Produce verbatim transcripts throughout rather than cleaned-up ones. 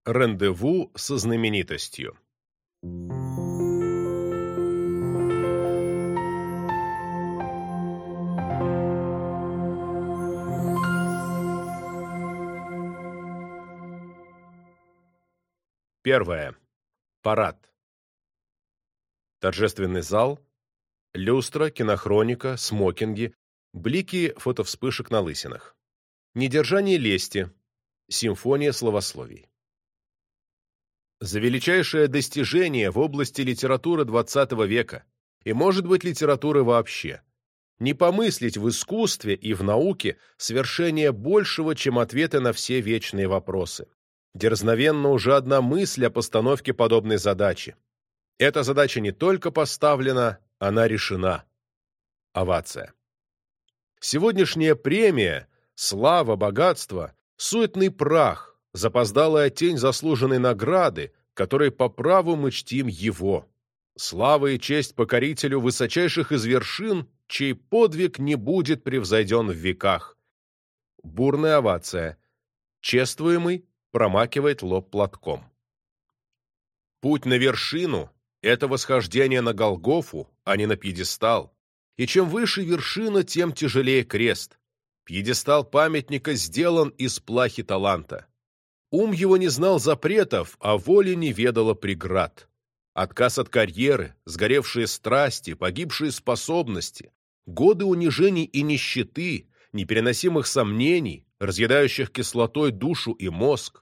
Рандеву со знаменитостью. Первое. Парад. Торжественный зал, люстра, кинохроника, смокинги, блики фотовспышек на лысинах. Недержание лести, симфония словословий. За величайшее достижение в области литературы двадцатого века, и, может быть, литературы вообще. Не помыслить в искусстве и в науке свершение большего, чем ответы на все вечные вопросы. Дерзновенна уже одна мысль о постановке подобной задачи. Эта задача не только поставлена, она решена. Овация. Сегодняшняя премия, слава, богатство, суетный прах, запоздалая тень заслуженной награды, которой по праву мы чтим его. Слава и честь покорителю высочайших из вершин, чей подвиг не будет превзойден в веках. Бурная овация. Чествуемый промакивает лоб платком. Путь на вершину — это восхождение на Голгофу, а не на пьедестал. И чем выше вершина, тем тяжелее крест. Пьедестал памятника сделан из плахи таланта. Ум его не знал запретов, а воля не ведала преград. Отказ от карьеры, сгоревшие страсти, погибшие способности, годы унижений и нищеты, непереносимых сомнений, разъедающих кислотой душу и мозг.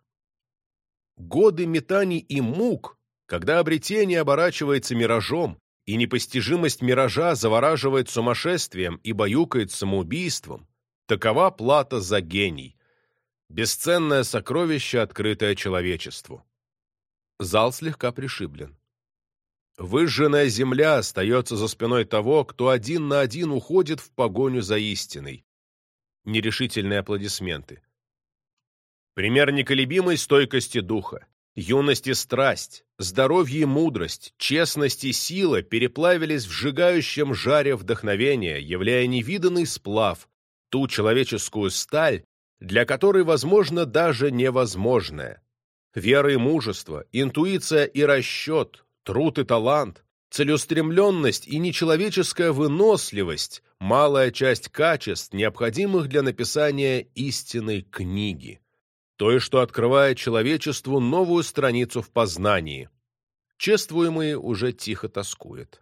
Годы метаний и мук, когда обретение оборачивается миражом, и непостижимость миража завораживает сумасшествием и баюкает самоубийством, такова плата за гений. Бесценное сокровище, открытое человечеству. Зал слегка пришиблен. Выжженная земля остается за спиной того, кто один на один уходит в погоню за истиной. Нерешительные аплодисменты. Пример неколебимой стойкости духа. Юность и страсть, здоровье и мудрость, честность и сила переплавились в сжигающем жаре вдохновения, являя невиданный сплав, ту человеческую сталь, для которой возможно даже невозможное. Вера и мужество, интуиция и расчет, труд и талант, целеустремленность и нечеловеческая выносливость – малая часть качеств, необходимых для написания истинной книги. То, что открывает человечеству новую страницу в познании. Чествуемый уже тихо тоскует.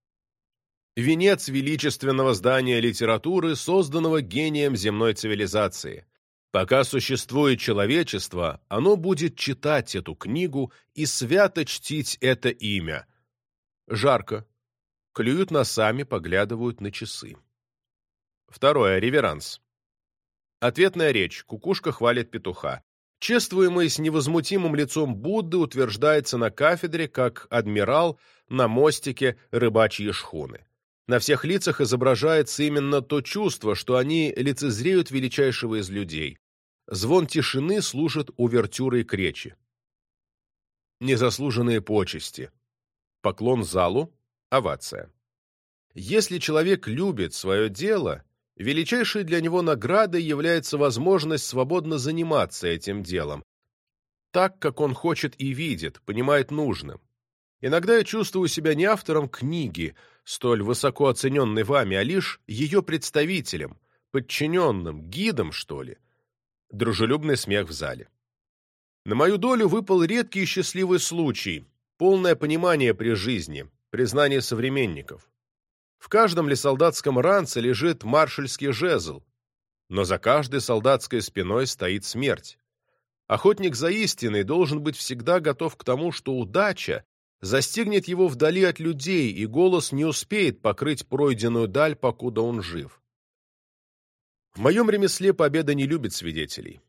Венец величественного здания литературы, созданного гением земной цивилизации. Пока существует человечество, оно будет читать эту книгу и свято чтить это имя. Жарко. Клюют носами, поглядывают на часы. Второе. Реверанс. Ответная речь. Кукушка хвалит петуха. Чествуемый с невозмутимым лицом Будды утверждается на кафедре, как адмирал на мостике рыбачьей шхуны. На всех лицах изображается именно то чувство, что они лицезреют величайшего из людей. Звон тишины служит увертюрой к речи. Незаслуженные почести. Поклон залу. Овация. Если человек любит свое дело, величайшей для него наградой является возможность свободно заниматься этим делом, так, как он хочет и видит, понимает нужным. Иногда я чувствую себя не автором книги, столь высоко оцененной вами, а лишь ее представителем, подчиненным, гидом, что ли. Дружелюбный смех в зале. На мою долю выпал редкий и счастливый случай, полное понимание при жизни, признание современников. В каждом ли солдатском ранце лежит маршальский жезл, но за каждой солдатской спиной стоит смерть. Охотник за истиной должен быть всегда готов к тому, что удача застигнет его вдали от людей, и голос не успеет покрыть пройденную даль, покуда он жив. В моем ремесле победа не любит свидетелей.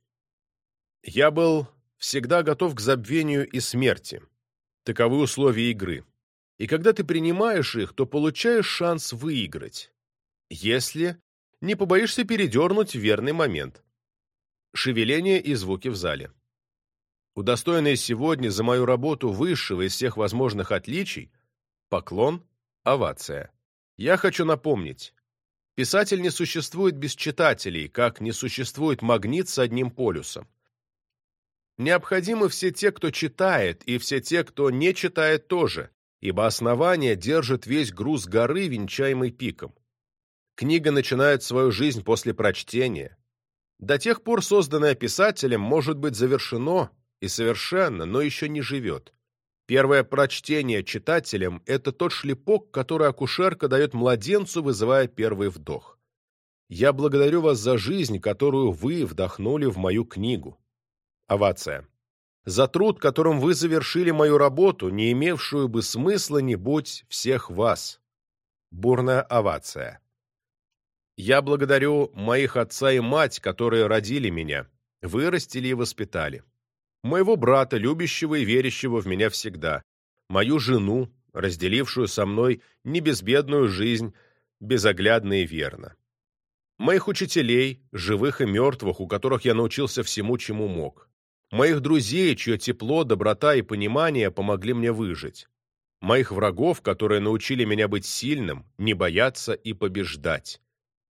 Я был всегда готов к забвению и смерти. Таковы условия игры. И когда ты принимаешь их, то получаешь шанс выиграть, если не побоишься передернуть в верный момент. Шевеление и звуки в зале. Удостоенные сегодня за мою работу высшего из всех возможных отличий, поклон, овация. Я хочу напомнить, писатель не существует без читателей, как не существует магнит с одним полюсом. Необходимы все те, кто читает, и все те, кто не читает тоже, ибо основание держит весь груз горы, венчаемый пиком. Книга начинает свою жизнь после прочтения. До тех пор созданное писателем может быть завершено и совершенно, но еще не живет. Первое прочтение читателем – это тот шлепок, который акушерка дает младенцу, вызывая первый вдох. Я благодарю вас за жизнь, которую вы вдохнули в мою книгу. Овация. За труд, которым вы завершили мою работу, не имевшую бы смысла не будь всех вас. Бурная овация. Я благодарю моих отца и мать, которые родили меня, вырастили и воспитали. Моего брата, любящего и верящего в меня всегда. Мою жену, разделившую со мной небезбедную жизнь, безоглядно и верно. Моих учителей, живых и мертвых, у которых я научился всему, чему мог. Моих друзей, чье тепло, доброта и понимание помогли мне выжить. Моих врагов, которые научили меня быть сильным, не бояться и побеждать.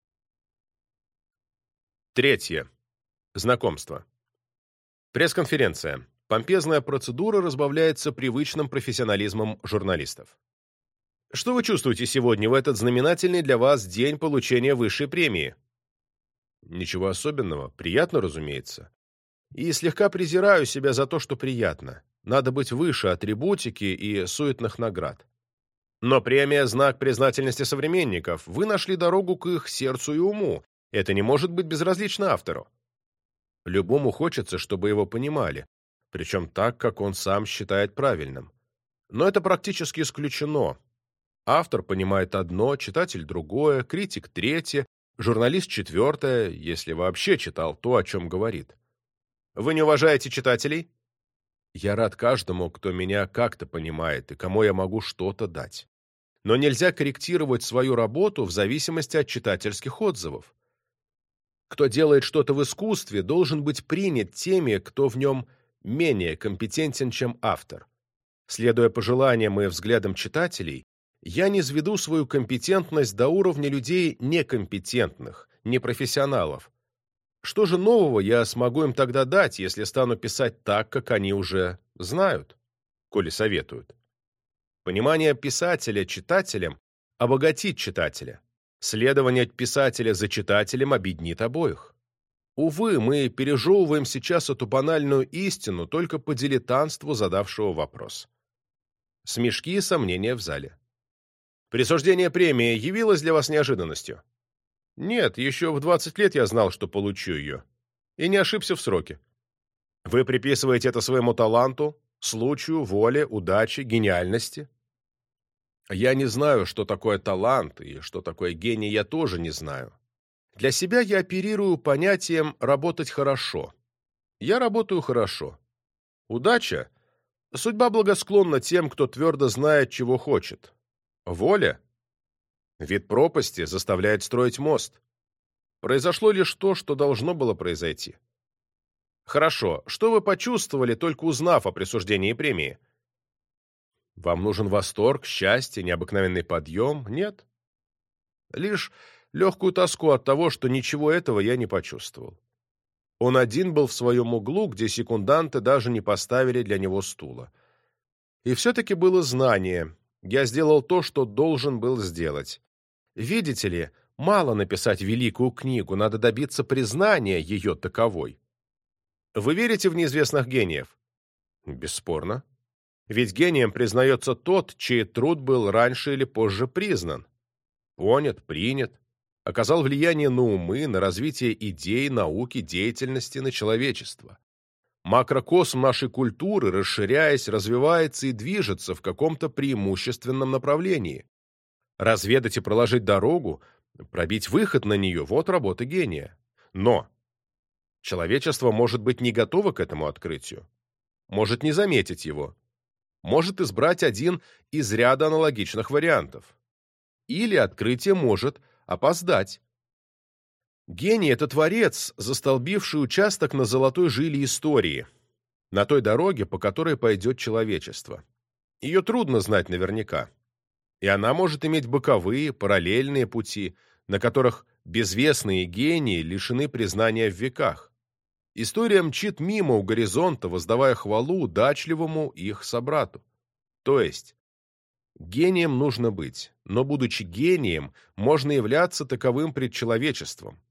Третье. Знакомство. Пресс-конференция. Помпезная процедура разбавляется привычным профессионализмом журналистов. Что вы чувствуете сегодня в этот знаменательный для вас день получения высшей премии? Ничего особенного. Приятно, разумеется. И слегка презираю себя за то, что приятно. Надо быть выше атрибутики и суетных наград. Но премия – знак признательности современников. Вы нашли дорогу к их сердцу и уму. Это не может быть безразлично автору. Любому хочется, чтобы его понимали, причем так, как он сам считает правильным. Но это практически исключено. Автор понимает одно, читатель другое, критик третье, журналист четвертое, если вообще читал то, о чем говорит. Вы не уважаете читателей? Я рад каждому, кто меня как-то понимает и кому я могу что-то дать. Но нельзя корректировать свою работу в зависимости от читательских отзывов. Кто делает что-то в искусстве, должен быть принят теми, кто в нем менее компетентен, чем автор. Следуя пожеланиям и взглядам читателей, я низведу свою компетентность до уровня людей некомпетентных, непрофессионалов. Что же нового я смогу им тогда дать, если стану писать так, как они уже знают, коли советуют? Понимание писателя читателем обогатит читателя. Следование писателя за читателем объединит обоих. Увы, мы пережевываем сейчас эту банальную истину только по дилетантству задавшего вопрос. Смешки и сомнения в зале. Присуждение премии явилось для вас неожиданностью? Нет, еще в двадцать лет я знал, что получу ее. И не ошибся в сроке. Вы приписываете это своему таланту, случаю, воле, удаче, гениальности? Я не знаю, что такое талант, и что такое гений, я тоже не знаю. Для себя я оперирую понятием «работать хорошо». Я работаю хорошо. Удача? Судьба благосклонна тем, кто твердо знает, чего хочет. Воля? Вид пропасти заставляет строить мост. Произошло лишь то, что должно было произойти. Хорошо, что вы почувствовали, только узнав о присуждении премии? Вам нужен восторг, счастье, необыкновенный подъем? Нет. Лишь легкую тоску от того, что ничего этого я не почувствовал. Он один был в своем углу, где секунданты даже не поставили для него стула. И все-таки было знание. Я сделал то, что должен был сделать. Видите ли, мало написать великую книгу, надо добиться признания ее таковой. Вы верите в неизвестных гениев? Бесспорно. Ведь гением признается тот, чей труд был раньше или позже признан. Понят, принят, оказал влияние на умы, на развитие идей, науки, деятельности, на человечество. Макрокосм нашей культуры, расширяясь, развивается и движется в каком-то преимущественном направлении. Разведать и проложить дорогу, пробить выход на нее – вот работа гения. Но человечество может быть не готово к этому открытию, может не заметить его, может избрать один из ряда аналогичных вариантов. Или открытие может опоздать. Гений — это творец, застолбивший участок на золотой жиле истории, на той дороге, по которой пойдет человечество. Ее трудно знать наверняка. И она может иметь боковые, параллельные пути, на которых безвестные гении лишены признания в веках. История мчит мимо у горизонта, воздавая хвалу удачливому их собрату. То есть, гением нужно быть, но, будучи гением, можно являться таковым пред человечеством.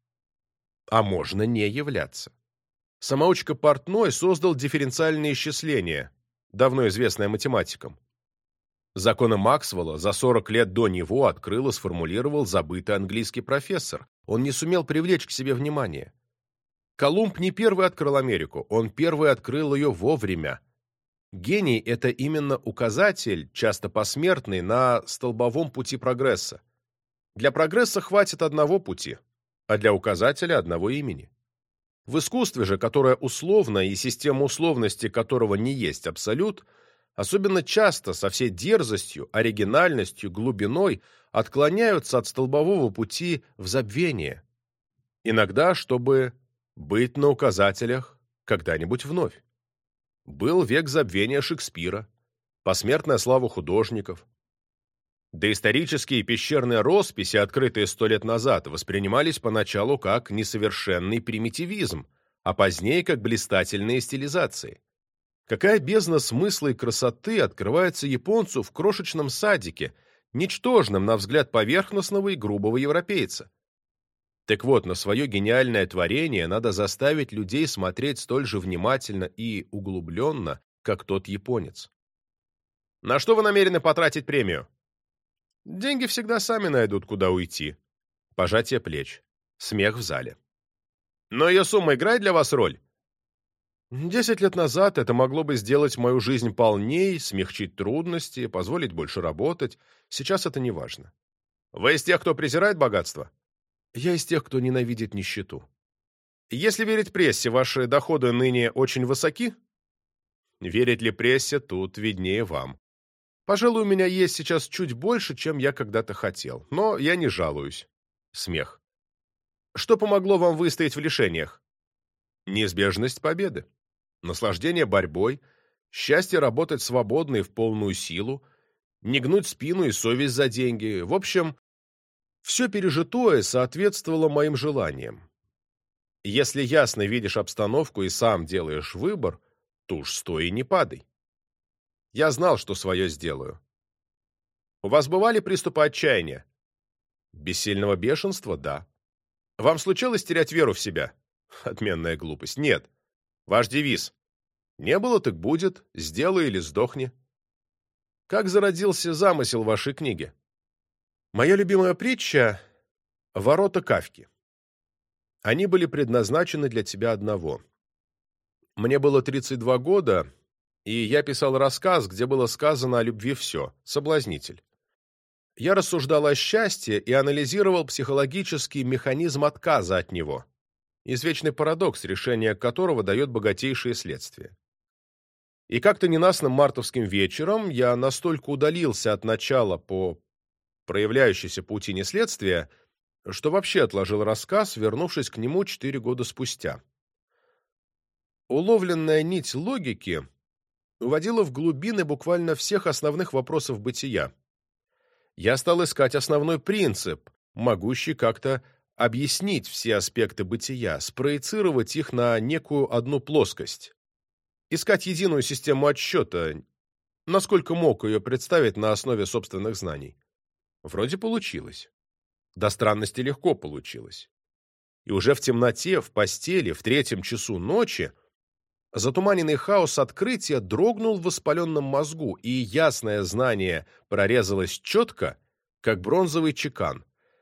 А можно не являться. Самоучка Портной создал дифференциальное исчисление, давно известное математикам. Законы Максвелла за сорок лет до него открыл и сформулировал забытый английский профессор. Он не сумел привлечь к себе внимание. Колумб не первый открыл Америку, он первый открыл ее вовремя. Гений — это именно указатель, часто посмертный, на столбовом пути прогресса. Для прогресса хватит одного пути, а для указателя — одного имени. В искусстве же, которое условно и система условности которого не есть абсолют, особенно часто со всей дерзостью, оригинальностью, глубиной отклоняются от столбового пути в забвение. Иногда, чтобы быть на указателях когда-нибудь вновь. Был век забвения Шекспира, посмертная слава художников. Доисторические пещерные росписи, открытые сто лет назад, воспринимались поначалу как несовершенный примитивизм, а позднее как блистательные стилизации. Какая бездна смысла и красоты открывается японцу в крошечном садике, ничтожном на взгляд поверхностного и грубого европейца? Так вот, на свое гениальное творение надо заставить людей смотреть столь же внимательно и углубленно, как тот японец. На что вы намерены потратить премию? Деньги всегда сами найдут, куда уйти. Пожатие плеч. Смех в зале. Но ее сумма играет для вас роль? Десять лет назад это могло бы сделать мою жизнь полней, смягчить трудности, позволить больше работать. Сейчас это не важно. Вы из тех, кто презирает богатство? Я из тех, кто ненавидит нищету. Если верить прессе, ваши доходы ныне очень высоки? Верить ли прессе, тут виднее вам. Пожалуй, у меня есть сейчас чуть больше, чем я когда-то хотел, но я не жалуюсь. Смех. Что помогло вам выстоять в лишениях? Неизбежность победы, наслаждение борьбой, счастье работать свободно и в полную силу, не гнуть спину и совесть за деньги. В общем, все пережитое соответствовало моим желаниям. Если ясно видишь обстановку и сам делаешь выбор, то уж стой и не падай. Я знал, что свое сделаю. У вас бывали приступы отчаяния? Бессильного бешенства? Да. Вам случалось терять веру в себя? Отменная глупость. Нет. Ваш девиз. Не было, так будет. Сделай или сдохни. Как зародился замысел вашей книги? Моя любимая притча — «Ворота Кафки». Они были предназначены для тебя одного. Мне было тридцать два года, и я писал рассказ, где было сказано о любви все, соблазнитель. Я рассуждал о счастье и анализировал психологический механизм отказа от него, извечный парадокс, решение которого дает богатейшие следствия. И как-то ненастным мартовским вечером я настолько удалился от начала по проявляющейся паутине следствия, что вообще отложил рассказ, вернувшись к нему четыре года спустя. Уловленная нить логики уводила в глубины буквально всех основных вопросов бытия. Я стал искать основной принцип, могущий как-то объяснить все аспекты бытия, спроецировать их на некую одну плоскость. Искать единую систему отсчета, насколько мог ее представить на основе собственных знаний. Вроде получилось. До странности легко получилось. И уже в темноте, в постели, в третьем часу ночи затуманенный хаос открытия дрогнул в воспаленном мозгу, и ясное знание прорезалось четко, как бронзовый чекан.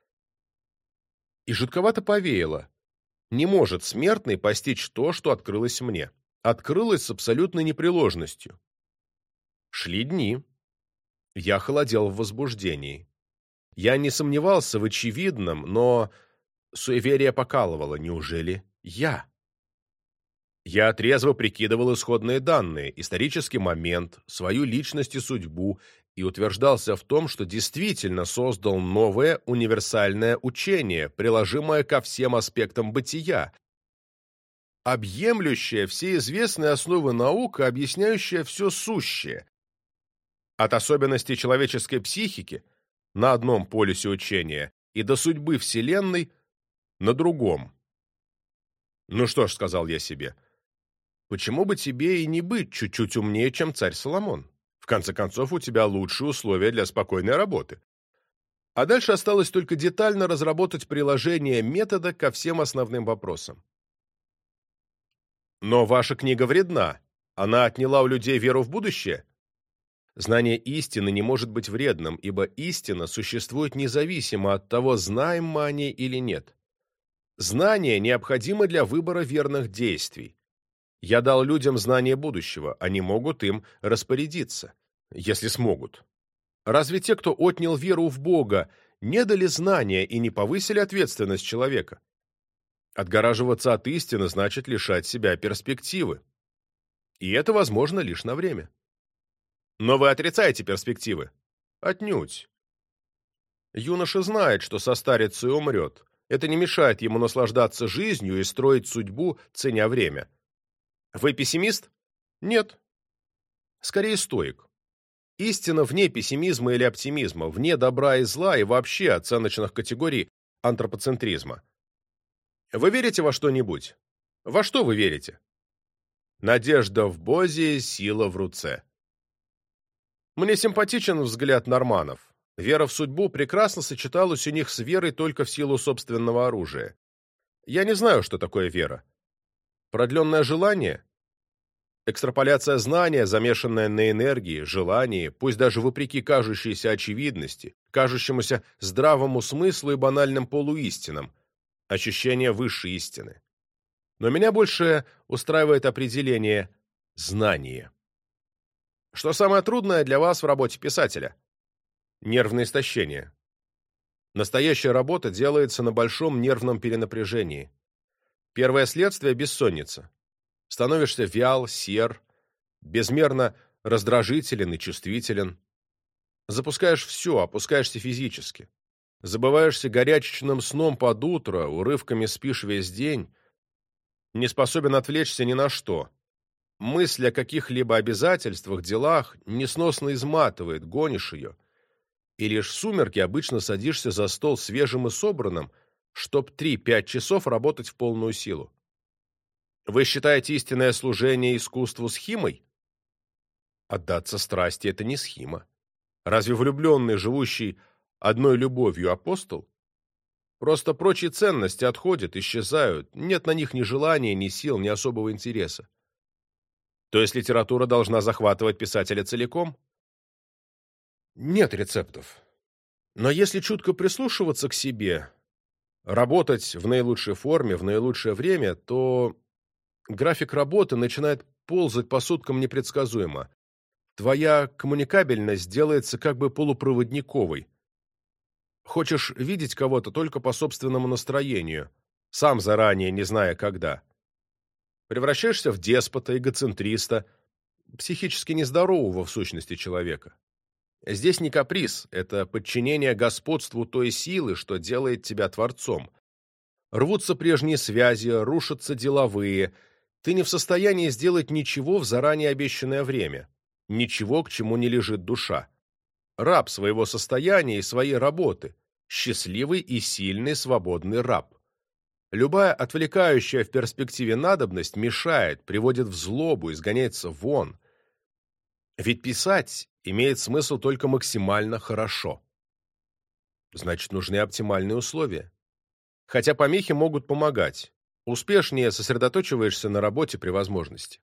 И жутковато повеяло. Не может смертный постичь то, что открылось мне. Открылось с абсолютной непреложностью. Шли дни. Я холодел в возбуждении. Я не сомневался в очевидном, но суеверие покалывало. Неужели я? Я трезво прикидывал исходные данные, исторический момент, свою личность и судьбу, и утверждался в том, что действительно создал новое универсальное учение, приложимое ко всем аспектам бытия, объемлющее все известные основы наук и объясняющее все сущее, от особенностей человеческой психики на одном полюсе учения и до судьбы Вселенной на другом. Ну что ж, сказал я себе, почему бы тебе и не быть чуть-чуть умнее, чем царь Соломон? В конце концов, у тебя лучшие условия для спокойной работы. А дальше осталось только детально разработать приложение метода ко всем основным вопросам. Но ваша книга вредна. Она отняла у людей веру в будущее? Знание истины не может быть вредным, ибо истина существует независимо от того, знаем мы о ней или нет. Знание необходимо для выбора верных действий. Я дал людям знание будущего, они могут им распорядиться, если смогут. Разве те, кто отнял веру в Бога, не дали знания и не повысили ответственность человека? Отгораживаться от истины значит лишать себя перспективы. И это возможно лишь на время. Но вы отрицаете перспективы? Отнюдь. Юноша знает, что состарится и умрет. Это не мешает ему наслаждаться жизнью и строить судьбу, ценя время. Вы пессимист? Нет. Скорее стоик. Истина вне пессимизма или оптимизма, вне добра и зла и вообще оценочных категорий антропоцентризма. Вы верите во что-нибудь? Во что вы верите? Надежда в Бозе, сила в руце. Мне симпатичен взгляд норманов. Вера в судьбу прекрасно сочеталась у них с верой только в силу собственного оружия. Я не знаю, что такое вера. Продленное желание? Экстраполяция знания, замешанная на энергии, желании, пусть даже вопреки кажущейся очевидности, кажущемуся здравому смыслу и банальным полуистинам, ощущение высшей истины. Но меня больше устраивает определение «знание». Что самое трудное для вас в работе писателя? Нервное истощение. Настоящая работа делается на большом нервном перенапряжении. Первое следствие – бессонница. Становишься вял, сер, безмерно раздражителен и чувствителен. Запускаешь все, опускаешься физически. Забываешься горячечным сном под утро, урывками спишь весь день. Не способен отвлечься ни на что. Мысль о каких-либо обязательствах, делах несносно изматывает, гонишь ее. И лишь в сумерки обычно садишься за стол свежим и собранным, чтоб три-пять часов работать в полную силу. Вы считаете истинное служение искусству схимой? Отдаться страсти — это не схима. Разве влюбленный, живущий одной любовью апостол? Просто прочие ценности отходят, исчезают, нет на них ни желания, ни сил, ни особого интереса. То есть литература должна захватывать писателя целиком? Нет рецептов. Но если чутко прислушиваться к себе, работать в наилучшей форме, в наилучшее время, то график работы начинает ползать по суткам непредсказуемо. Твоя коммуникабельность делается как бы полупроводниковой. Хочешь видеть кого-то только по собственному настроению, сам заранее не зная когда. Превращаешься в деспота, эгоцентриста, психически нездорового в сущности человека. Здесь не каприз, это подчинение господству той силы, что делает тебя творцом. Рвутся прежние связи, рушатся деловые. Ты не в состоянии сделать ничего в заранее обещанное время. Ничего, к чему не лежит душа. Раб своего состояния и своей работы. Счастливый и сильный свободный раб. Любая отвлекающая в перспективе надобность мешает, приводит в злобу, изгоняется вон. Ведь писать имеет смысл только максимально хорошо. Значит, нужны оптимальные условия. Хотя помехи могут помогать. Успешнее сосредоточиваешься на работе при возможности.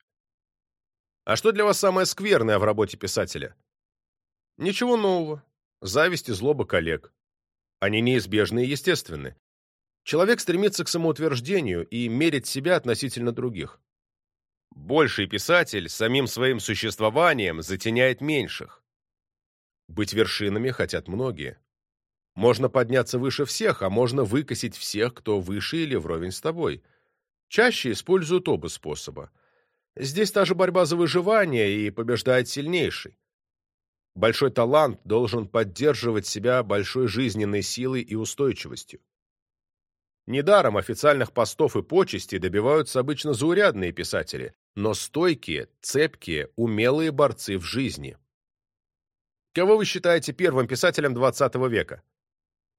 А что для вас самое скверное в работе писателя? Ничего нового. Зависть и злоба коллег. Они неизбежны и естественны. Человек стремится к самоутверждению и мерить себя относительно других. Больший писатель самим своим существованием затеняет меньших. Быть вершинами хотят многие. Можно подняться выше всех, а можно выкосить всех, кто выше или вровень с тобой. Чаще используют оба способа. Здесь та же борьба за выживание, и побеждает сильнейший. Большой талант должен поддерживать себя большой жизненной силой и устойчивостью. Недаром официальных постов и почестей добиваются обычно заурядные писатели, но стойкие, цепкие, умелые борцы в жизни. Кого вы считаете первым писателем двадцатого века?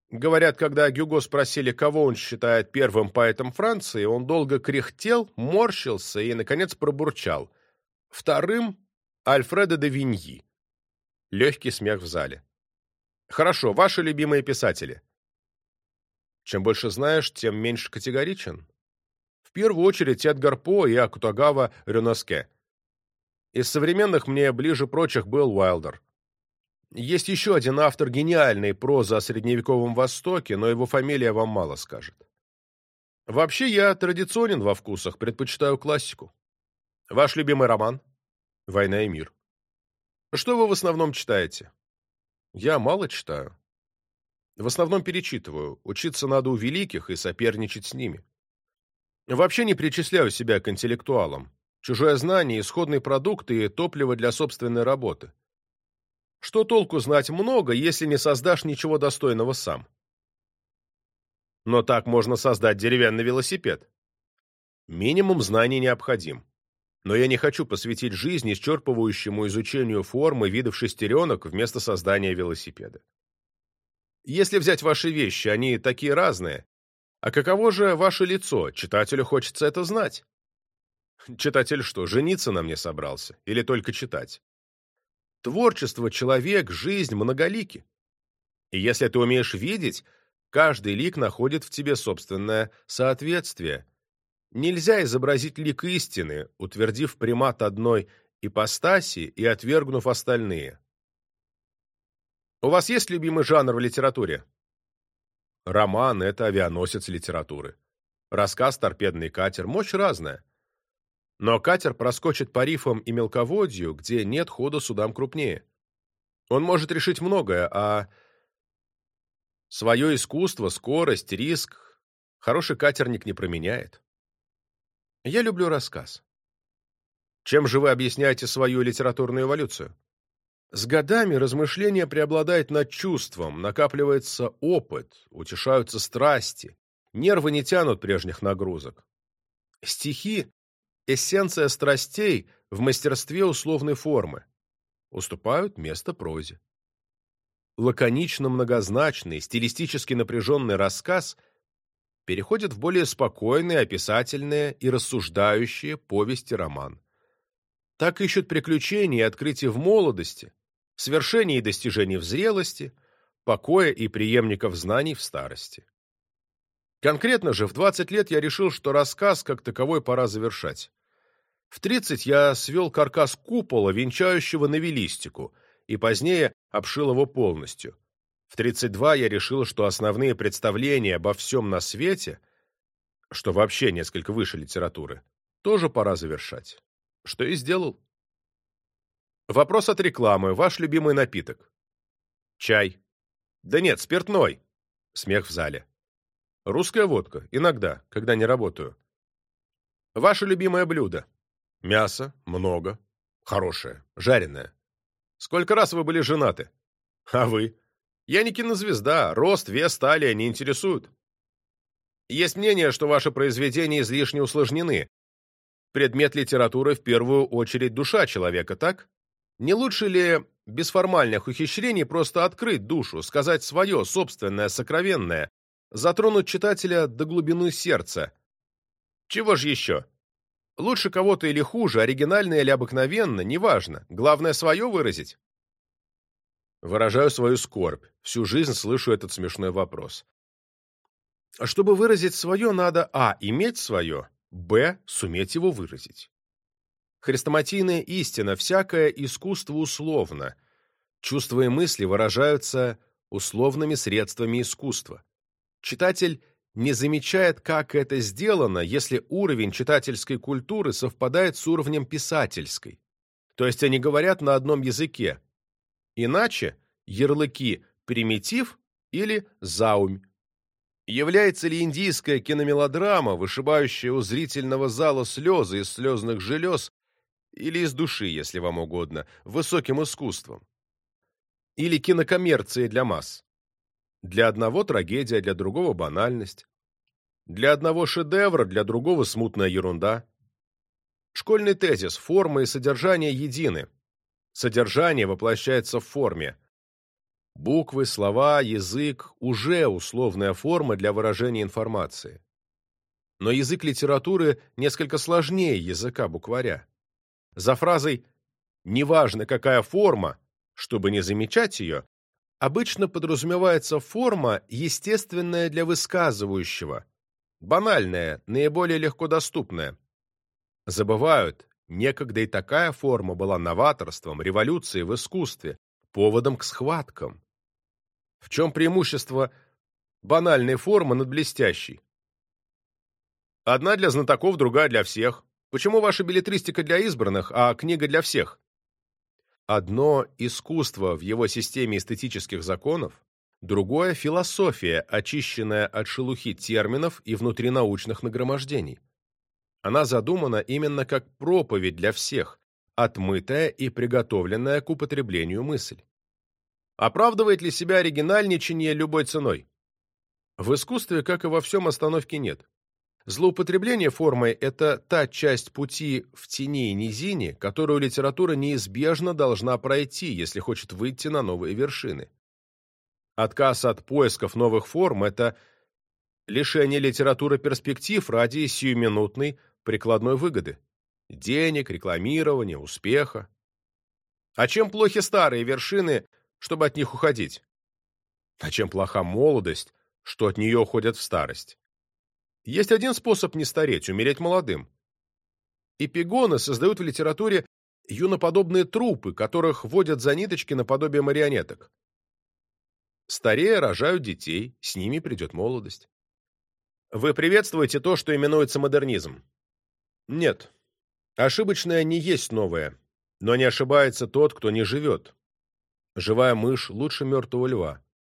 Говорят, когда Гюго спросили, кого он считает первым поэтом Франции, он долго кряхтел, морщился и, наконец, пробурчал. Вторым — Альфредо де Виньи. Легкий смех в зале. Хорошо, ваши любимые писатели. Чем больше знаешь, тем меньше категоричен. В первую очередь Эдгар По и Акутагава Рёноске. Из современных мне ближе прочих был Уайлдер. Есть еще один автор гениальной прозы о средневековом Востоке, но его фамилия вам мало скажет. Вообще я традиционен во вкусах, предпочитаю классику. Ваш любимый роман? «Война и мир». Что вы в основном читаете? Я мало читаю. В основном перечитываю. Учиться надо у великих и соперничать с ними. Вообще не причисляю себя к интеллектуалам. Чужое знание — исходный продукт и топливо для собственной работы. Что толку знать много, если не создашь ничего достойного сам? Но так можно создать деревянный велосипед. Минимум знаний необходим. Но я не хочу посвятить жизнь исчерпывающему изучению формы видов шестеренок вместо создания велосипеда. Если взять ваши вещи, они такие разные. А каково же ваше лицо? Читателю хочется это знать. Читатель что, жениться на мне собрался? Или только читать? Творчество, человек, жизнь многолики. И если ты умеешь видеть, каждый лик находит в тебе собственное соответствие. Нельзя изобразить лик истины, утвердив примат одной ипостаси и отвергнув остальные. У вас есть любимый жанр в литературе? Роман — это авианосец литературы. Рассказ — торпедный катер, мощь разная. Но катер проскочит по рифам и мелководью, где нет хода судам крупнее. Он может решить многое, а свое искусство, скорость, риск хороший катерник не променяет. Я люблю рассказ. Чем же вы объясняете свою литературную эволюцию? С годами размышление преобладает над чувством, накапливается опыт, утешаются страсти, нервы не тянут прежних нагрузок. Стихи — эссенция страстей в мастерстве условной формы, уступают место прозе. Лаконично-многозначный, стилистически напряженный рассказ переходит в более спокойные, описательные и рассуждающие повести-роман. Так ищут приключений и открытий в молодости, свершений и достижений в зрелости, покоя и преемников знаний в старости. Конкретно же в двадцать лет я решил, что рассказ как таковой пора завершать. В тридцать я свел каркас купола, венчающего новеллистику, и позднее обшил его полностью. В тридцать два я решил, что основные представления обо всем на свете, что вообще несколько выше литературы, тоже пора завершать. Что и сделал. Вопрос от рекламы. Ваш любимый напиток? Чай. Да нет, спиртной. Смех в зале. Русская водка. Иногда, когда не работаю. Ваше любимое блюдо? Мясо. Много. Хорошее. Жареное. Сколько раз вы были женаты? А вы? Я не кинозвезда. Рост, вес, талия не интересуют. Есть мнение, что ваши произведения излишне усложнены. Предмет литературы в первую очередь душа человека, так? Не лучше ли без формальных ухищрений просто открыть душу, сказать свое, собственное, сокровенное, затронуть читателя до глубины сердца? Чего же еще? Лучше кого-то или хуже, оригинально или обыкновенно, неважно. Главное, свое выразить. Выражаю свою скорбь. Всю жизнь слышу этот смешной вопрос. Чтобы выразить свое, надо а. иметь свое, б. суметь его выразить. Хрестоматийная истина: всякое искусство условно. Чувства и мысли выражаются условными средствами искусства. Читатель не замечает, как это сделано, если уровень читательской культуры совпадает с уровнем писательской. То есть они говорят на одном языке. Иначе ярлыки «примитив» или «заумь». Является ли индийская киномелодрама, вышибающая у зрительного зала слезы из слезных желез, или из души, если вам угодно, высоким искусством? Или кинокоммерцией для масс? Для одного трагедия, для другого банальность. Для одного шедевр, для другого смутная ерунда. Школьный тезис: форма и содержание едины. Содержание воплощается в форме. Буквы, слова, язык – уже условная форма для выражения информации. Но язык литературы несколько сложнее языка букваря. За фразой «неважно, какая форма», чтобы не замечать ее, обычно подразумевается форма, естественная для высказывающего, банальная, наиболее легко доступная. Забывают, некогда и такая форма была новаторством, революцией в искусстве, поводом к схваткам. В чем преимущество банальной формы над блестящей? Одна для знатоков, другая для всех. Почему ваша беллетристика для избранных, а книга для всех? Одно – искусство в его системе эстетических законов, другое – философия, очищенная от шелухи терминов и внутринаучных нагромождений. Она задумана именно как проповедь для всех, отмытая и приготовленная к употреблению мысль. Оправдывает ли себя оригинальничание любой ценой? В искусстве, как и во всем, остановки нет. Злоупотребление формой – это та часть пути в тени и низине, которую литература неизбежно должна пройти, если хочет выйти на новые вершины. Отказ от поисков новых форм – это лишение литературы перспектив ради сиюминутной прикладной выгоды. Денег, рекламирования, успеха. А чем плохи старые вершины, чтобы от них уходить? А чем плоха молодость, что от нее уходят в старость? Есть один способ не стареть – умереть молодым. Эпигоны создают в литературе юноподобные трупы, которых водят за ниточки наподобие марионеток. Старея рожают детей, с ними придет молодость. Вы приветствуете то, что именуется модернизм? Нет. Ошибочное не есть новое, но не ошибается тот, кто не живет. Живая мышь лучше мертвого льва.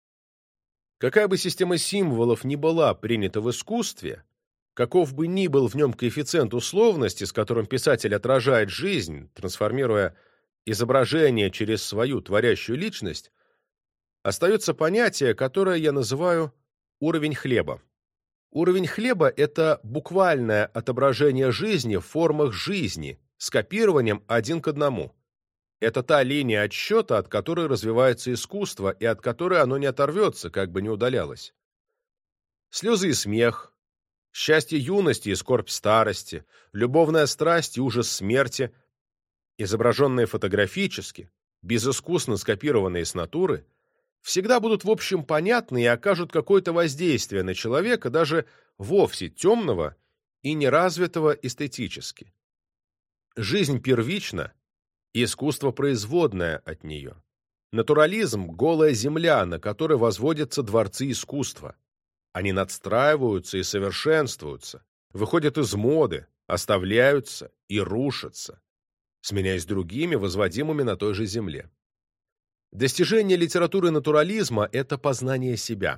Какая бы система символов ни была принята в искусстве, каков бы ни был в нем коэффициент условности, с которым писатель отражает жизнь, трансформируя изображение через свою творящую личность, остается понятие, которое я называю уровень хлеба. Уровень хлеба – это буквальное отображение жизни в формах жизни, с копированием один к одному. Это та линия отсчета, от которой развивается искусство и от которой оно не оторвется, как бы ни удалялось. Слезы и смех, счастье юности и скорбь старости, любовная страсть и ужас смерти, изображенные фотографически, безыскусно скопированные с натуры, всегда будут в общем понятны и окажут какое-то воздействие на человека, даже вовсе темного и неразвитого эстетически. Жизнь первична, искусство производное от нее. Натурализм – голая земля, на которой возводятся дворцы искусства. Они надстраиваются и совершенствуются, выходят из моды, оставляются и рушатся, сменяясь другими, возводимыми на той же земле. Достижение литературы натурализма – это познание себя.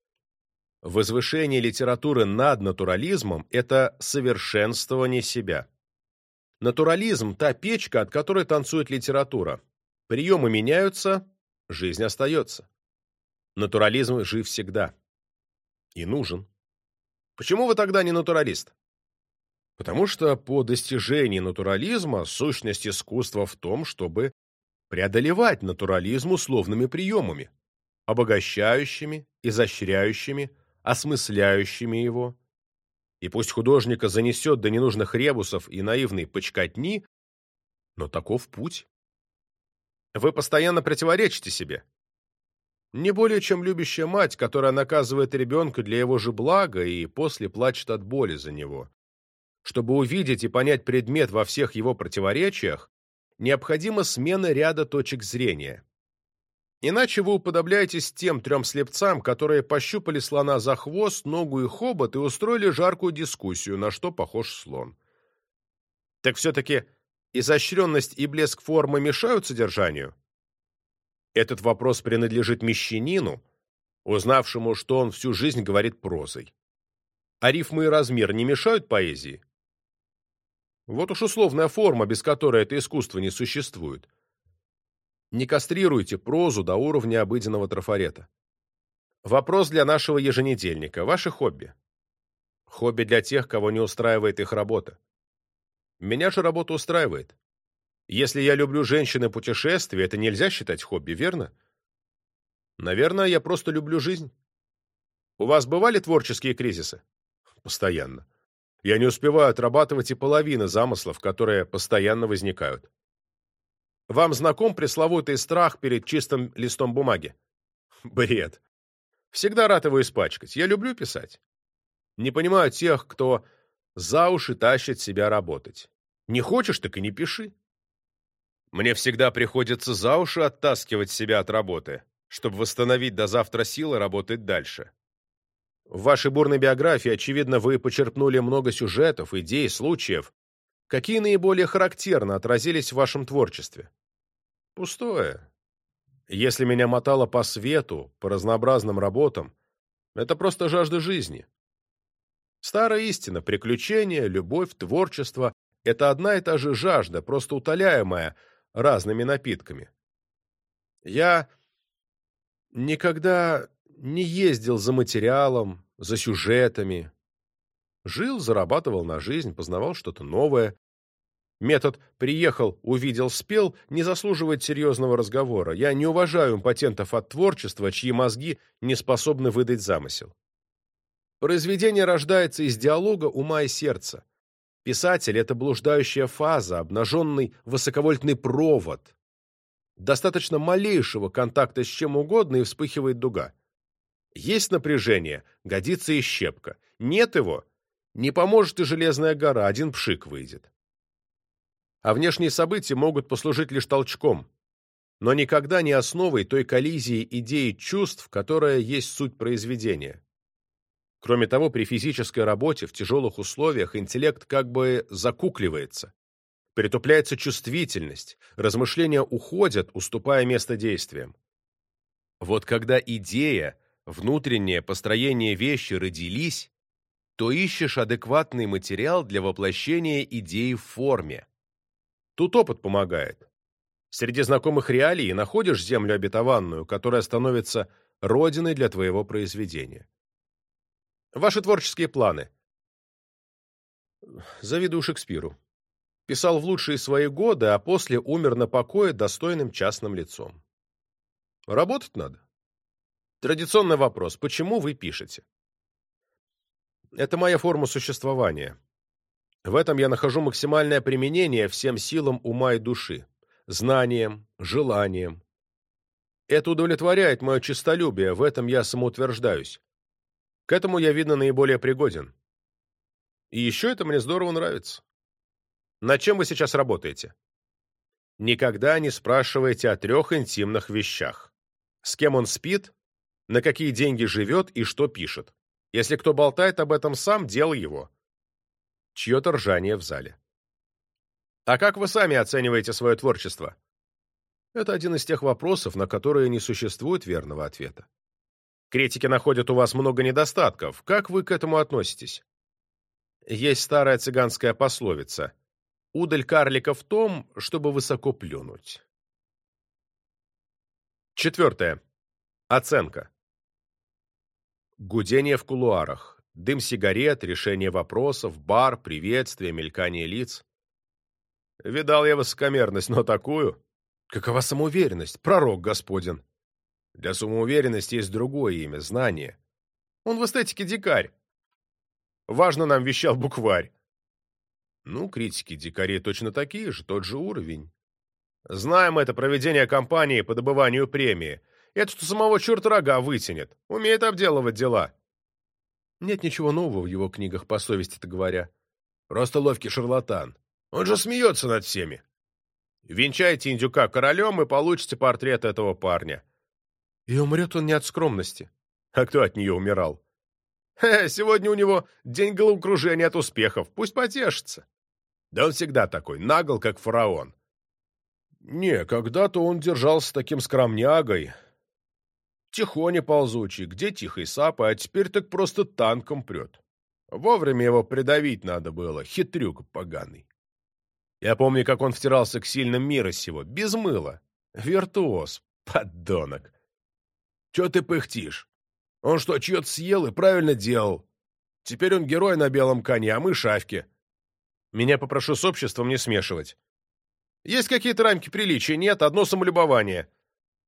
Возвышение литературы над натурализмом – это совершенствование себя. Натурализм – та печка, от которой танцует литература. Приемы меняются, жизнь остается. Натурализм жив всегда. И нужен. Почему вы тогда не натуралист? Потому что по достижении натурализма сущность искусства в том, чтобы преодолевать натурализм условными приемами, обогащающими, изощряющими, осмысляющими его. И пусть художника занесет до ненужных ребусов и наивной почкотни, но таков путь. Вы постоянно противоречите себе. Не более чем любящая мать, которая наказывает ребенка для его же блага и после плачет от боли за него. Чтобы увидеть и понять предмет во всех его противоречиях, необходима смена ряда точек зрения. Иначе вы уподобляетесь тем трем слепцам, которые пощупали слона за хвост, ногу и хобот и устроили жаркую дискуссию, на что похож слон. Так все-таки изощренность и блеск формы мешают содержанию? Этот вопрос принадлежит мещанину, узнавшему, что он всю жизнь говорит прозой. А рифмы и размер не мешают поэзии? Вот уж условная форма, без которой это искусство не существует. Не кастрируйте прозу до уровня обыденного трафарета. Вопрос для нашего еженедельника. Ваше хобби. Хобби для тех, кого не устраивает их работа. Меня же работа устраивает. Если я люблю женщин и путешествия, это нельзя считать хобби, верно? Наверное, я просто люблю жизнь. У вас бывали творческие кризисы? Постоянно. Я не успеваю отрабатывать и половины замыслов, которые постоянно возникают. Вам знаком пресловутый страх перед чистым листом бумаги? Бред. Всегда рад его испачкать. Я люблю писать. Не понимаю тех, кто за уши тащит себя работать. Не хочешь, так и не пиши. Мне всегда приходится за уши оттаскивать себя от работы, чтобы восстановить до завтра силы работать дальше. В вашей бурной биографии, очевидно, вы почерпнули много сюжетов, идей, случаев. Какие наиболее характерно отразились в вашем творчестве? Пустое. Если меня мотало по свету, по разнообразным работам, это просто жажда жизни. Старая истина, приключения, любовь, творчество — это одна и та же жажда, просто утоляемая разными напитками. Я никогда не ездил за материалом, за сюжетами. Жил, зарабатывал на жизнь, познавал что-то новое. Метод «приехал, увидел, спел» не заслуживает серьезного разговора. Я не уважаю импотентов от творчества, чьи мозги не способны выдать замысел. Произведение рождается из диалога ума и сердца. Писатель — это блуждающая фаза, обнаженный высоковольтный провод. Достаточно малейшего контакта с чем угодно, и вспыхивает дуга. Есть напряжение, годится и щепка. Нет его, не поможет и железная гора, один пшик выйдет. А внешние события могут послужить лишь толчком, но никогда не основой той коллизии идей и чувств, которая есть суть произведения. Кроме того, при физической работе в тяжелых условиях интеллект как бы закукливается, притупляется чувствительность, размышления уходят, уступая место действиям. Вот когда идея, внутреннее построение вещи родились, то ищешь адекватный материал для воплощения идеи в форме. Тут опыт помогает. Среди знакомых реалий находишь землю обетованную, которая становится родиной для твоего произведения. Ваши творческие планы. Завидую Шекспиру. Писал в лучшие свои годы, а после умер на покое достойным частным лицом. Работать надо. Традиционный вопрос. Почему вы пишете? Это моя форма существования. В этом я нахожу максимальное применение всем силам ума и души, знаниям, желаниям. Это удовлетворяет мое честолюбие, в этом я самоутверждаюсь. К этому я, видно, наиболее пригоден. И еще это мне здорово нравится. Над чем вы сейчас работаете? Никогда не спрашивайте о трех интимных вещах. С кем он спит, на какие деньги живет и что пишет. Если кто болтает об этом сам, дело его. Чье-то ржание в зале. А как вы сами оцениваете свое творчество? Это один из тех вопросов, на которые не существует верного ответа. Критики находят у вас много недостатков. Как вы к этому относитесь? Есть старая цыганская пословица: «Удаль карлика в том, чтобы высоко плюнуть». Четвертое. Оценка. Гудение в кулуарах. Дым сигарет, решение вопросов, бар, приветствие, мелькание лиц. Видал я высокомерность, но такую. Какова самоуверенность, пророк господин. Для самоуверенности есть другое имя — знание. Он в эстетике дикарь. Важно нам вещал букварь. Ну, критики дикарей точно такие же, тот же уровень. Знаем это проведение кампании по добыванию премии. Это что самого черта рога вытянет. Умеет обделывать дела. Нет ничего нового в его книгах, по совести-то говоря. Просто ловкий шарлатан. Он же смеется над всеми. Венчайте индюка королем и получите портрет этого парня. И умрет он не от скромности. А кто от нее умирал? Хе, сегодня у него день головокружения от успехов. Пусть потешится. Да он всегда такой, нагл, как фараон. Не, когда-то он держался таким скромнягой. Тихоня ползучий, где тихой сапы, а теперь так просто танком прет. Вовремя его придавить надо было, хитрюк поганый. Я помню, как он втирался к сильным мира сего, без мыла. Виртуоз, подонок. Че ты пыхтишь? Он что, чье-то съел и правильно делал? Теперь он герой на белом коне, а мы шавки. Меня попрошу с обществом не смешивать. Есть какие-то рамки приличия? Нет, одно самолюбование.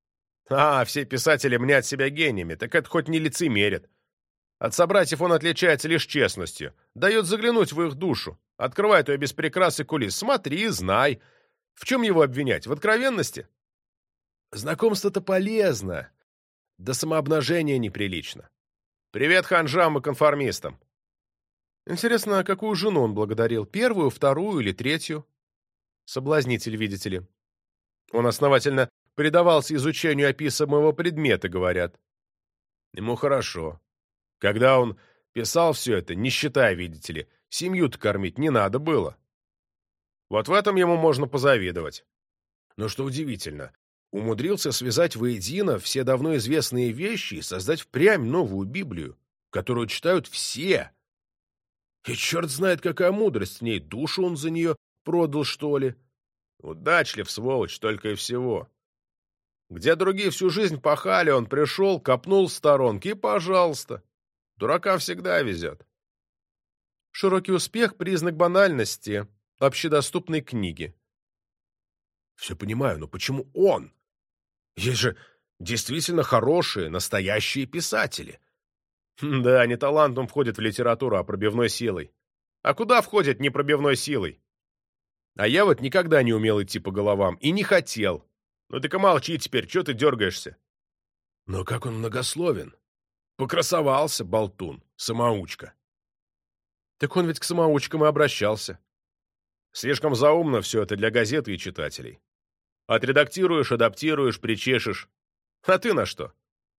А, все писатели мнят себя гениями, так это хоть не лицемерят. От собратьев он отличается лишь честностью. Дает заглянуть в их душу. Открывает ее без прикрас и кулис. Смотри, знай. В чем его обвинять? В откровенности? Знакомство-то полезно. До самообнажения неприлично. Привет ханжам и конформистам. Интересно, а какую жену он благодарил? Первую, вторую или третью? Соблазнитель, видите ли. Он основательно предавался изучению описываемого предмета, говорят. Ему хорошо. Когда он писал все это, не считая, видите ли, семью-то кормить не надо было. Вот в этом ему можно позавидовать. Но что удивительно, умудрился связать воедино все давно известные вещи и создать впрямь новую Библию, которую читают все. И черт знает, какая мудрость в ней, душу он за нее продал, что ли. Удачлив, сволочь, только и всего. Где другие всю жизнь пахали, он пришел, копнул в сторонке и, пожалуйста. Дурака всегда везет. Широкий успех — признак банальности общедоступной книги. Все понимаю, но почему он? Есть же действительно хорошие, настоящие писатели. Да, не талантом входит в литературу, а пробивной силой. А куда входит непробивной силой? А я вот никогда не умел идти по головам и не хотел. Ну так и молчи теперь, чего ты дергаешься? Но как он многословен. Покрасовался, болтун, самоучка. Так он ведь к самоучкам и обращался. Слишком заумно все это для газеты и читателей. Отредактируешь, адаптируешь, причешешь. А ты на что?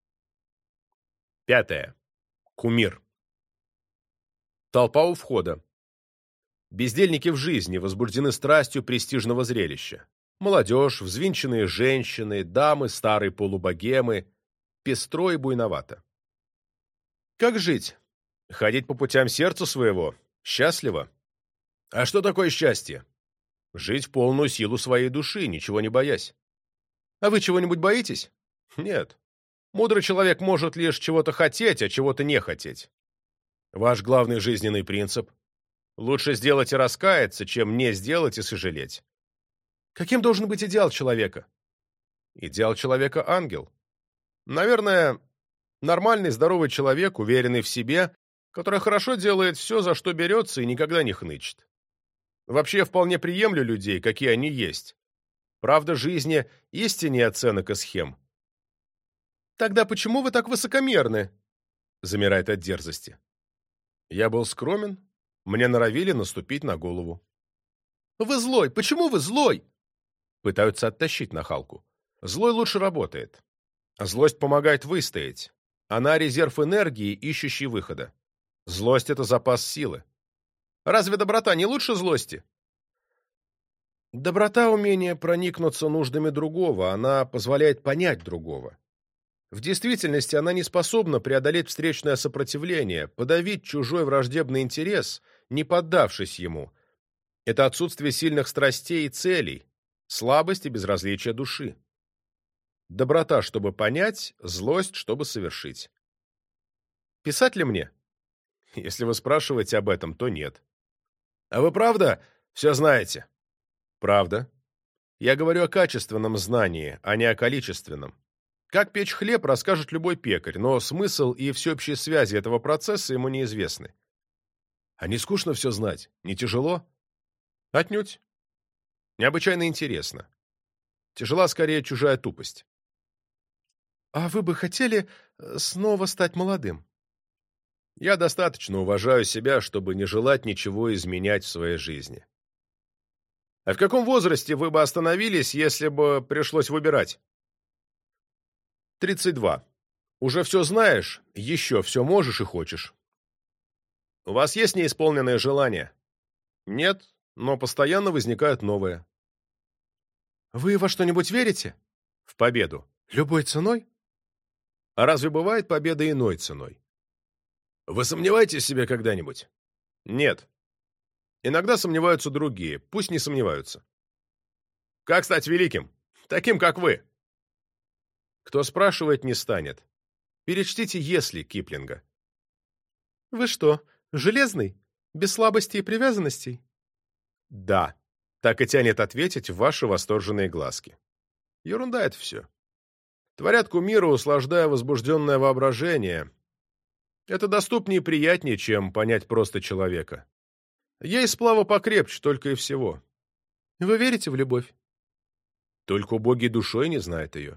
Пятое. Кумир. Толпа у входа. Бездельники в жизни возбуждены страстью престижного зрелища. Молодежь, взвинченные женщины, дамы, старые полубогемы. Пестро и буйновато. Как жить? Ходить по путям сердца своего? Счастливо? А что такое счастье? Жить в полную силу своей души, ничего не боясь. А вы чего-нибудь боитесь? Нет. Мудрый человек может лишь чего-то хотеть, а чего-то не хотеть. Ваш главный жизненный принцип — лучше сделать и раскаяться, чем не сделать и сожалеть. Каким должен быть идеал человека? Идеал человека — ангел. Наверное, нормальный, здоровый человек, уверенный в себе, который хорошо делает все, за что берется, и никогда не хнычет. Вообще, я вполне приемлю людей, какие они есть. Правда жизни истиннее оценок и схем. «Тогда почему вы так высокомерны?» — замирает от дерзости. Я был скромен, мне норовили наступить на голову. «Вы злой! Почему вы злой?» Пытаются оттащить нахалку. Злой лучше работает. Злость помогает выстоять. Она резерв энергии, ищущий выхода. Злость — это запас силы. Разве доброта не лучше злости? Доброта — умение проникнуться нуждами другого, она позволяет понять другого. В действительности она не способна преодолеть встречное сопротивление, подавить чужой враждебный интерес, не поддавшись ему. Это отсутствие сильных страстей и целей, слабость и безразличие души. Доброта, чтобы понять, злость, чтобы совершить. Писать ли мне? Если вы спрашиваете об этом, то нет. А вы правда все знаете? Правда. Я говорю о качественном знании, а не о количественном. Как печь хлеб, расскажет любой пекарь, но смысл и всеобщие связи этого процесса ему неизвестны. А не скучно все знать? Не тяжело? Отнюдь. Необычайно интересно. Тяжела скорее чужая тупость. А вы бы хотели снова стать молодым? Я достаточно уважаю себя, чтобы не желать ничего изменять в своей жизни. А в каком возрасте вы бы остановились, если бы пришлось выбирать? тридцать два. Уже все знаешь, еще все можешь и хочешь. У вас есть неисполненные желания? Нет, но постоянно возникают новые. Вы во что-нибудь верите? В победу. Любой ценой? А разве бывает победа иной ценой? Вы сомневаетесь в себе когда-нибудь? Нет. Иногда сомневаются другие, пусть не сомневаются. Как стать великим? Таким, как вы. Кто спрашивает, не станет. Перечтите «Если» Киплинга. Вы что, железный? Без слабостей и привязанностей? Да. Так и тянет ответить в ваши восторженные глазки. Ерунда это все. Творят кумиры, услаждая возбужденное воображение. Это доступнее и приятнее, чем понять просто человека. Ей сплава покрепче, только и всего. Вы верите в любовь? Только убогий душой не знает ее.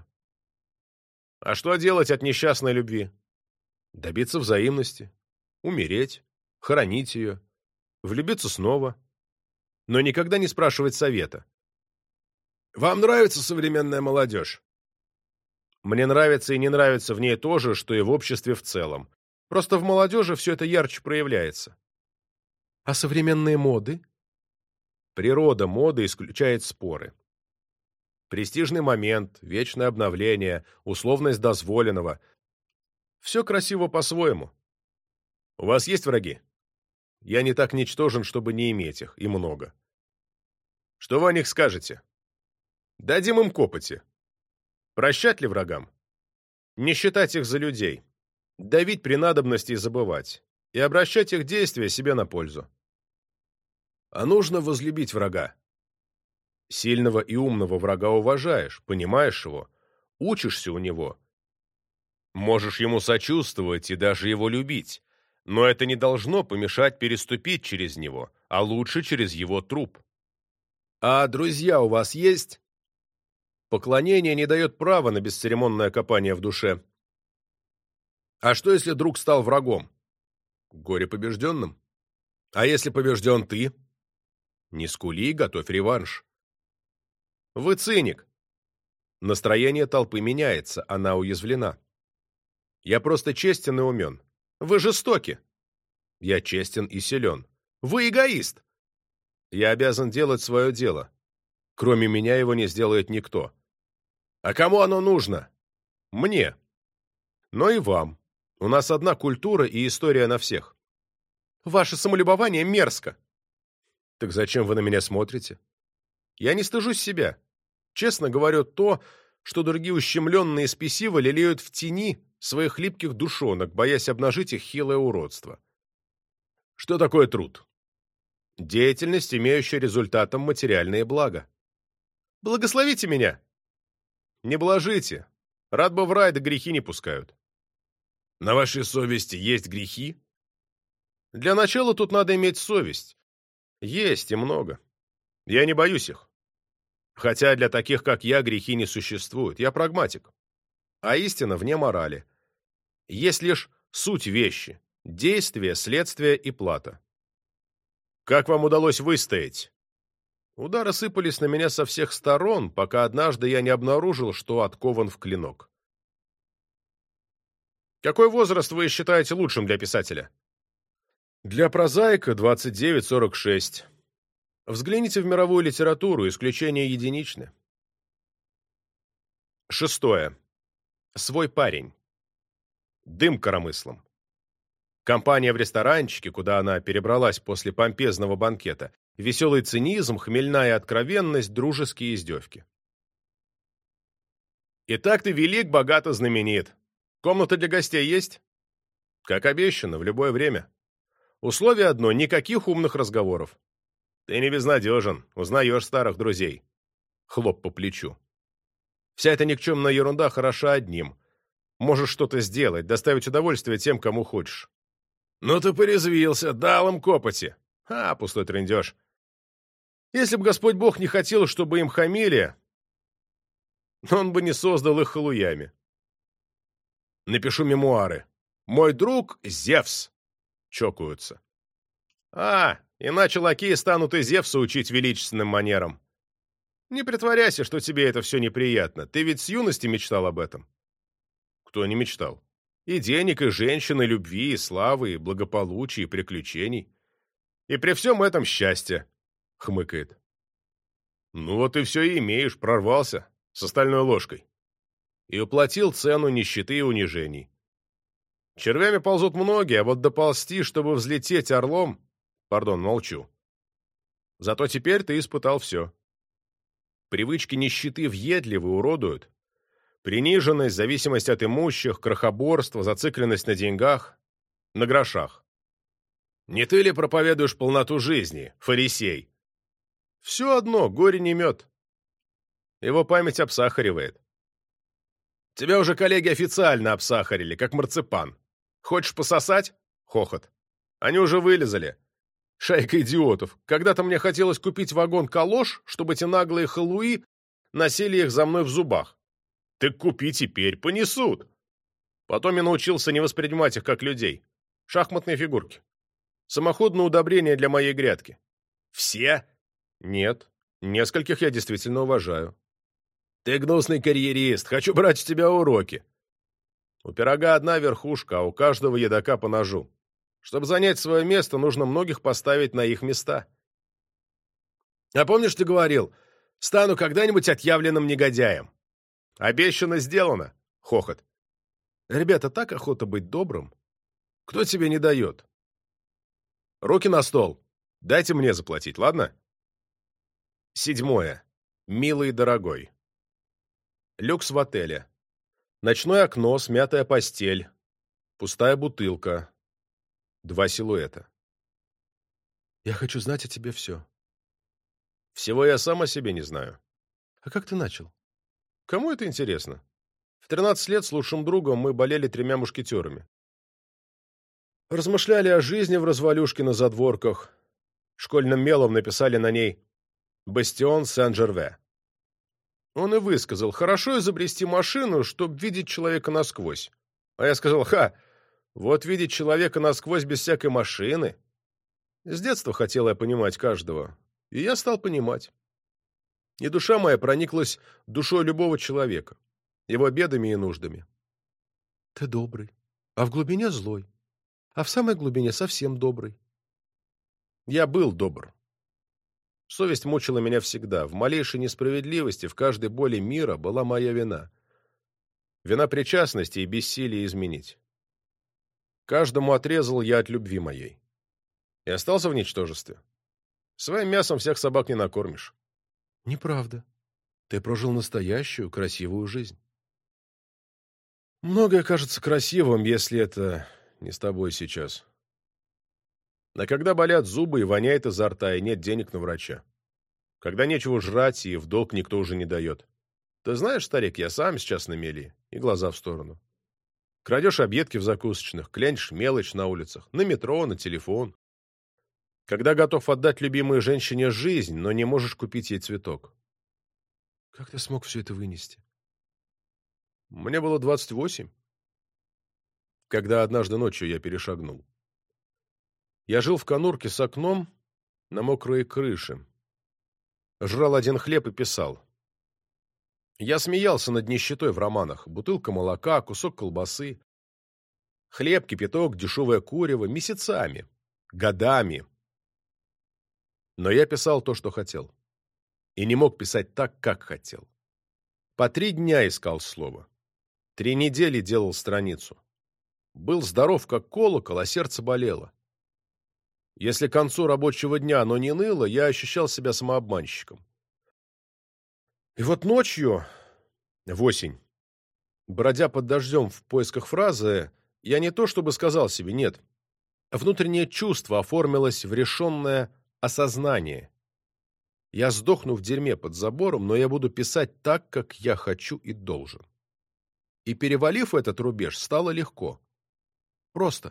А что делать от несчастной любви? Добиться взаимности, умереть, хоронить ее, влюбиться снова, но никогда не спрашивать совета. Вам нравится современная молодежь? Мне нравится и не нравится в ней то же, что и в обществе в целом. Просто в молодежи все это ярче проявляется. А современные моды? Природа моды исключает споры. Престижный момент, вечное обновление, условность дозволенного. Все красиво по-своему. У вас есть враги? Я не так ничтожен, чтобы не иметь их, и много. Что вы о них скажете? Дадим им копоти. Прощать ли врагам? Не считать их за людей. Давить при надобности и забывать. И обращать их действия себе на пользу. А нужно возлюбить врага. Сильного и умного врага уважаешь, понимаешь его, учишься у него. Можешь ему сочувствовать и даже его любить, но это не должно помешать переступить через него, а лучше через его труп. А друзья у вас есть? Поклонение не дает права на бесцеремонное копание в душе. А что, если друг стал врагом? Горе побежденным. А если побежден ты? Не скули, готовь реванш. Вы циник. Настроение толпы меняется, она уязвлена. Я просто честен и умен. Вы жестоки. Я честен и силен. Вы эгоист. Я обязан делать свое дело. Кроме меня его не сделает никто. А кому оно нужно? Мне. Но и вам. У нас одна культура и история на всех. Ваше самолюбование мерзко. Так зачем вы на меня смотрите? Я не стыжусь себя. Честно говорю то, что другие ущемленные и спесиво лелеют в тени своих липких душонок, боясь обнажить их хилое уродство. Что такое труд? Деятельность, имеющая результатом материальные блага. Благословите меня. Не блажите. Рад бы в рай, да грехи не пускают. На вашей совести есть грехи? Для начала тут надо иметь совесть. Есть и много. Я не боюсь их. Хотя для таких, как я, грехи не существуют. Я прагматик. А истина вне морали. Есть лишь суть вещи. Действие, следствие и плата. Как вам удалось выстоять? Удары сыпались на меня со всех сторон, пока однажды я не обнаружил, что откован в клинок. Какой возраст вы считаете лучшим для писателя? Для прозаика двадцать девять сорок шесть. Взгляните в мировую литературу, исключения единичны. Шестое. Свой парень. Дым коромыслом. Компания в ресторанчике, куда она перебралась после помпезного банкета, веселый цинизм, хмельная откровенность, дружеские издевки. Итак, ты велик, богат и знаменит. Комната для гостей есть? Как обещано, в любое время. Условие одно — никаких умных разговоров. Ты не безнадежен, узнаешь старых друзей. Хлоп по плечу. Вся эта никчемная ерунда хороша одним. Можешь что-то сделать, доставить удовольствие тем, кому хочешь. Ну ты порезвился, дал им копоти. А, пустой трындеж. Если бы Господь Бог не хотел, чтобы им хамили, он бы не создал их халуями. Напишу мемуары. Мой друг Зевс. Чокаются. А, иначе лакеи станут и Зевса учить величественным манерам. Не притворяйся, что тебе это все неприятно. Ты ведь с юности мечтал об этом. Кто не мечтал? И денег, и женщин, и любви, и славы, и благополучия, и приключений. И при всем этом счастье, — хмыкает. Ну вот и все и имеешь, прорвался, с остальной ложкой. И уплатил цену нищеты и унижений. Червями ползут многие, а вот доползти, чтобы взлететь орлом... Пардон, молчу. Зато теперь ты испытал все. Привычки нищеты въедливы, уродуют. Приниженность, зависимость от имущих, крохоборство, зацикленность на деньгах, на грошах. Не ты ли проповедуешь полноту жизни, фарисей? Все одно, горе не мед. Его память обсахаривает. Тебя уже коллеги официально обсахарили, как марципан. Хочешь пососать? Хохот. Они уже вылезали. Шайка идиотов. Когда-то мне хотелось купить вагон калош, чтобы эти наглые халуи носили их за мной в зубах. Так купи теперь, понесут. Потом я научился не воспринимать их как людей. Шахматные фигурки. Самоходное удобрение для моей грядки. Все? Нет. Нескольких я действительно уважаю. Ты гнусный карьерист, хочу брать у тебя уроки. У пирога одна верхушка, а у каждого едока по ножу. Чтобы занять свое место, нужно многих поставить на их места. А помнишь, ты говорил, стану когда-нибудь отъявленным негодяем? Обещано, сделано. Хохот. Ребята, так охота быть добрым. Кто тебе не дает? Руки на стол. Дайте мне заплатить, ладно? Седьмое. Милый и дорогой. Люкс в отеле. Ночное окно, смятая постель. Пустая бутылка. Два силуэта. Я хочу знать о тебе все. Всего я сам о себе не знаю. А как ты начал? Кому это интересно? В тринадцать лет с лучшим другом мы болели тремя мушкетерами. Размышляли о жизни в развалюшке на задворках. Школьным мелом написали на ней «Бастион Сен-Жерве». Он и высказал, хорошо изобрести машину, чтобы видеть человека насквозь. А я сказал, ха, вот видеть человека насквозь без всякой машины. С детства хотел я понимать каждого, и я стал понимать. И душа моя прониклась душой любого человека, его бедами и нуждами. Ты добрый, а в глубине злой, а в самой глубине совсем добрый. Я был добр. Совесть мучила меня всегда. В малейшей несправедливости, в каждой боли мира была моя вина. Вина причастности и бессилия изменить. Каждому отрезал я от любви моей. И остался в ничтожестве. Своим мясом всех собак не накормишь. Неправда. Ты прожил настоящую, красивую жизнь. Многое кажется красивым, если это не с тобой сейчас. А когда болят зубы и воняет изо рта, и нет денег на врача. Когда нечего жрать, и в долг никто уже не дает. Ты знаешь, старик, я сам сейчас на мели, и глаза в сторону. Крадешь объедки в закусочных, клянешь мелочь на улицах, на метро, на телефон. Когда готов отдать любимой женщине жизнь, но не можешь купить ей цветок. Как ты смог все это вынести? Мне было двадцать восемь, когда однажды ночью я перешагнул. Я жил в конурке с окном на мокрой крыше. Жрал один хлеб и писал. Я смеялся над нищетой в романах. Бутылка молока, кусок колбасы. Хлеб, кипяток, дешевое курево. Месяцами. Годами. Но я писал то, что хотел. И не мог писать так, как хотел. По три дня искал слово. Три недели делал страницу. Был здоров, как колокол, а сердце болело. Если к концу рабочего дня оно не ныло, я ощущал себя самообманщиком. И вот ночью, в осень, бродя под дождем в поисках фразы, я не то чтобы сказал себе «нет». Внутреннее чувство оформилось в решенное осознание. Я сдохну в дерьме под забором, но я буду писать так, как я хочу и должен. И, перевалив этот рубеж, стало легко. Просто.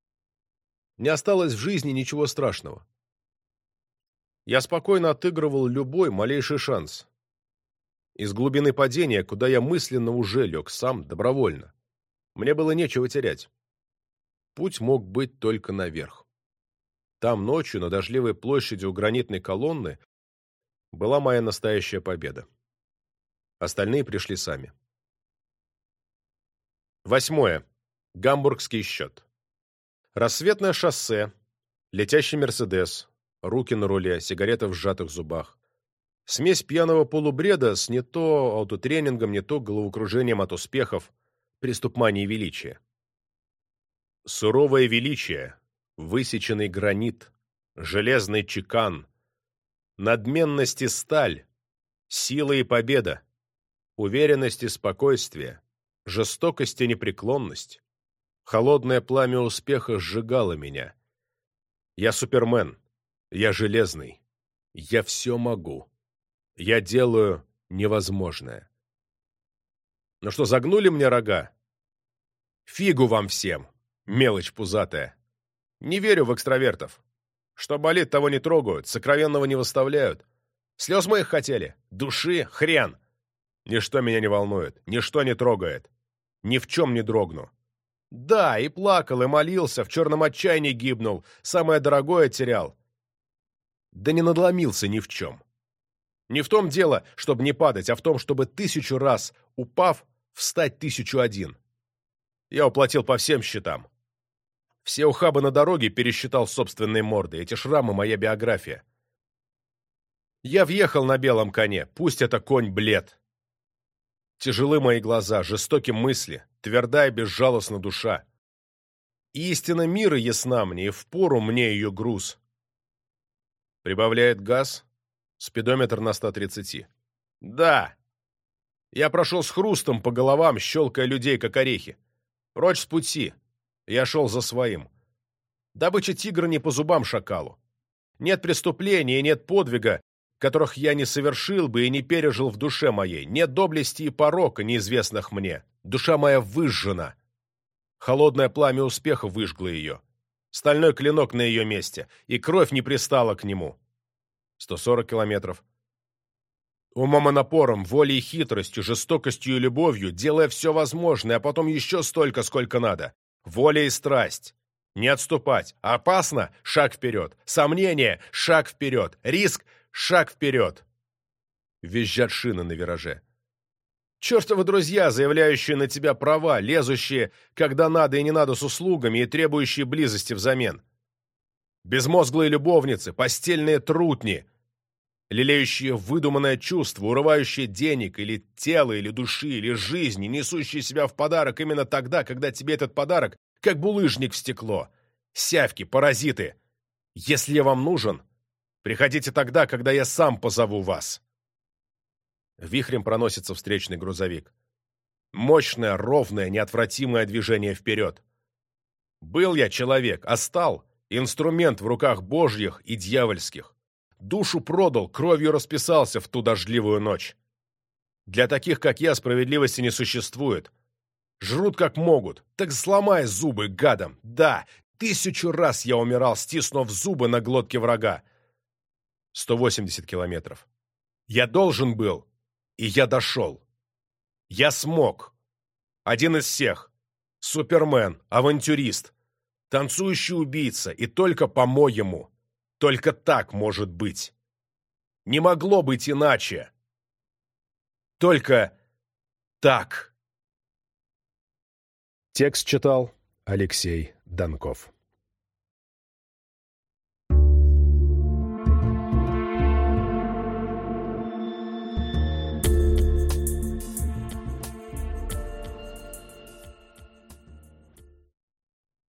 Не осталось в жизни ничего страшного. Я спокойно отыгрывал любой малейший шанс. Из глубины падения, куда я мысленно уже лег сам, добровольно. Мне было нечего терять. Путь мог быть только наверх. Там ночью, на дождливой площади у гранитной колонны, была моя настоящая победа. Остальные пришли сами. Восьмое. Гамбургский счет. Рассветное шоссе, летящий Мерседес, руки на руле, сигарета в сжатых зубах. Смесь пьяного полубреда с не то аутотренингом, не то головокружением от успехов, приступ мании величия. Суровое величие, высеченный гранит, железный чекан, надменность и сталь, сила и победа, уверенность и спокойствие, жестокость и непреклонность. Холодное пламя успеха сжигало меня. Я супермен, я железный, я все могу. Я делаю невозможное. Ну что, загнули мне рога? Фигу вам всем, мелочь пузатая. Не верю в экстравертов. Что болит, того не трогают, сокровенного не выставляют. Слез моих хотели? Души? Хрен! Ничто меня не волнует, ничто не трогает. Ни в чем не дрогну. Да, и плакал, и молился, в черном отчаянии гибнул, самое дорогое терял. Да не надломился ни в чем. Не в том дело, чтобы не падать, а в том, чтобы тысячу раз, упав, встать тысячу один. Я уплатил по всем счетам. Все ухабы на дороге пересчитал собственной мордой. Эти шрамы — моя биография. Я въехал на белом коне, пусть это конь блед. Тяжелы мои глаза, жестоки мысли, тверда и безжалостна душа. Истина мира ясна мне, и впору мне ее груз. Прибавляет газ, спидометр на ста тридцати. Да, я прошел с хрустом по головам, щелкая людей, как орехи. Прочь с пути. Я шел за своим. Добыча тигра не по зубам шакалу. Нет преступления и нет подвига, которых я не совершил бы и не пережил в душе моей. Нет доблести и порока, неизвестных мне. Душа моя выжжена. Холодное пламя успеха выжгло ее. Стальной клинок на ее месте, и кровь не пристала к нему. сто сорок километров. Умом и напором, волей и хитростью, жестокостью и любовью, делая все возможное, а потом еще столько, сколько надо. Воля и страсть. Не отступать. Опасно? Шаг вперед. Сомнение? Шаг вперед. Риск? Шаг вперед. Визжат шины на вираже. Чертовы друзья, заявляющие на тебя права, лезущие, когда надо и не надо, с услугами и требующие близости взамен. Безмозглые любовницы, постельные трутни, лелеющие выдуманное чувство, урывающие денег или тела, или души, или жизни, несущие себя в подарок именно тогда, когда тебе этот подарок, как булыжник в стекло. Сявки, паразиты. Если я вам нужен, приходите тогда, когда я сам позову вас. Вихрем проносится встречный грузовик. Мощное, ровное, неотвратимое движение вперед. Был я человек, а стал инструмент в руках божьих и дьявольских. Душу продал, кровью расписался в ту дождливую ночь. Для таких, как я, справедливости не существует. Жрут как могут, так сломай зубы гадам. Да, тысячу раз я умирал, стиснув зубы на глотке врага. сто восемьдесят километров. Я должен был, и я дошел. Я смог. Один из всех. Супермен, авантюрист, танцующий убийца, и только по-моему. Только так может быть. Не могло быть иначе. Только так. Текст читал Алексей Донков.